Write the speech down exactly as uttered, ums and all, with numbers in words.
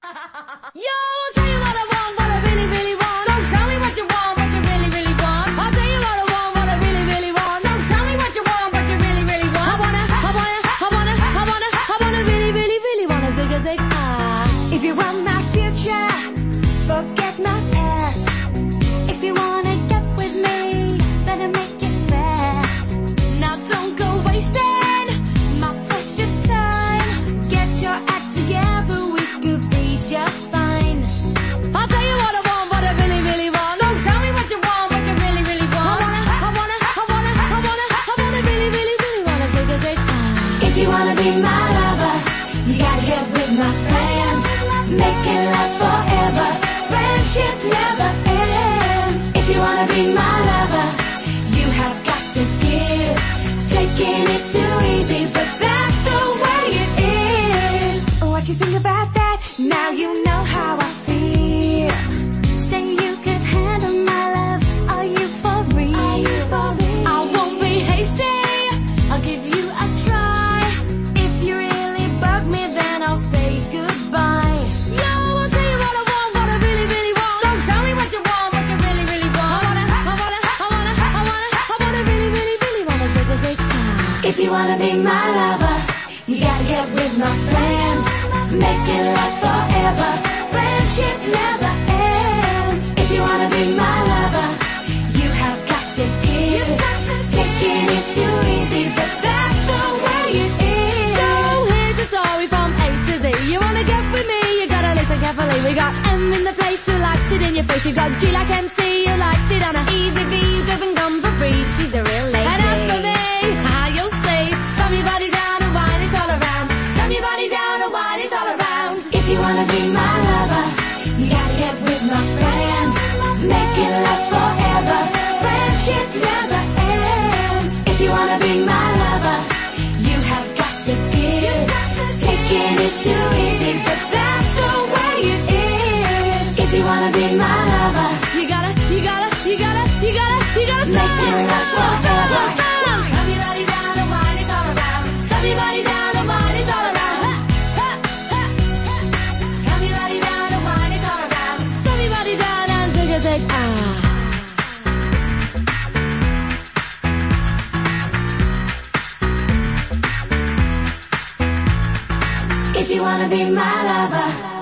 Yo, I'll tell you what I want, what I really, really want. Don't tell me what you want, what you really, really want. I'll tell you what I want, what I really, really want. Don't tell me what you want, what you really, really want. I wanna, I wanna, I wanna, I wanna, I wanna really, really, really wanna zig a zig ah. If you want my future, forget my past. If you wanna get with me, better make it fast. Now don't go wasting my precious time. Get your act together, we could be just fine. I'll tell you what I want, what I really, really want. Don't tell me what you want, what you really, really want. I wanna, I wanna, I wanna, I wanna, I wanna really, really, really wanna zig a zig ah. If you wanna be my lover, you gotta get with my friends. Make it last forever. Friendship never ends. If you wanna be my lover, you have got to give. Taking is too easy, but that's the way it is. What you think about that? Now you know how I feel. Say you could handle my love. Are you for real? Are you for real? I won't be hasty. I'll give you a try. If you really bug me, then I'll say goodbye. Yo, I'll tell you what I want, what I really, really want. Don't tell me what you want, what you really, really want. I wanna, I wanna, I wanna, I wanna, I wanna really, really, really wanna zig a zig ah. If you wanna be my lover, you gotta get with my friends. Make it last forever. Friendship never ends. If you wanna be my lover, you have got to give. Taking is too easy, but that's the way it is. So here's the story from A to Z. You wanna get with me, you gotta listen carefully. We got M in the place who likes it in your face. You got G like M C who likes it on a easy V who doesn't come for free. She's a real lady. And as for me, how you'll see. Stomp your body down and wine it all around. Stomp your body down and wine it all around. If you wanna be my lover, you gotta get with my friends. Make it last forever. Friendship never ends. If you wanna be my lover, you have got to give. Taking is too easy, but that's the way it is. If you wanna be my lover, You gotta, you gotta, you gotta, you gotta, you gotta stop. make it last forever. Now stomp your body down and wine it all around. Stomp your body down and wine it all around. Ha, ha, ha, ha. Stomp your body down and wine it all around. Stomp your body down and zig a zig ah. If you wanna be my lover,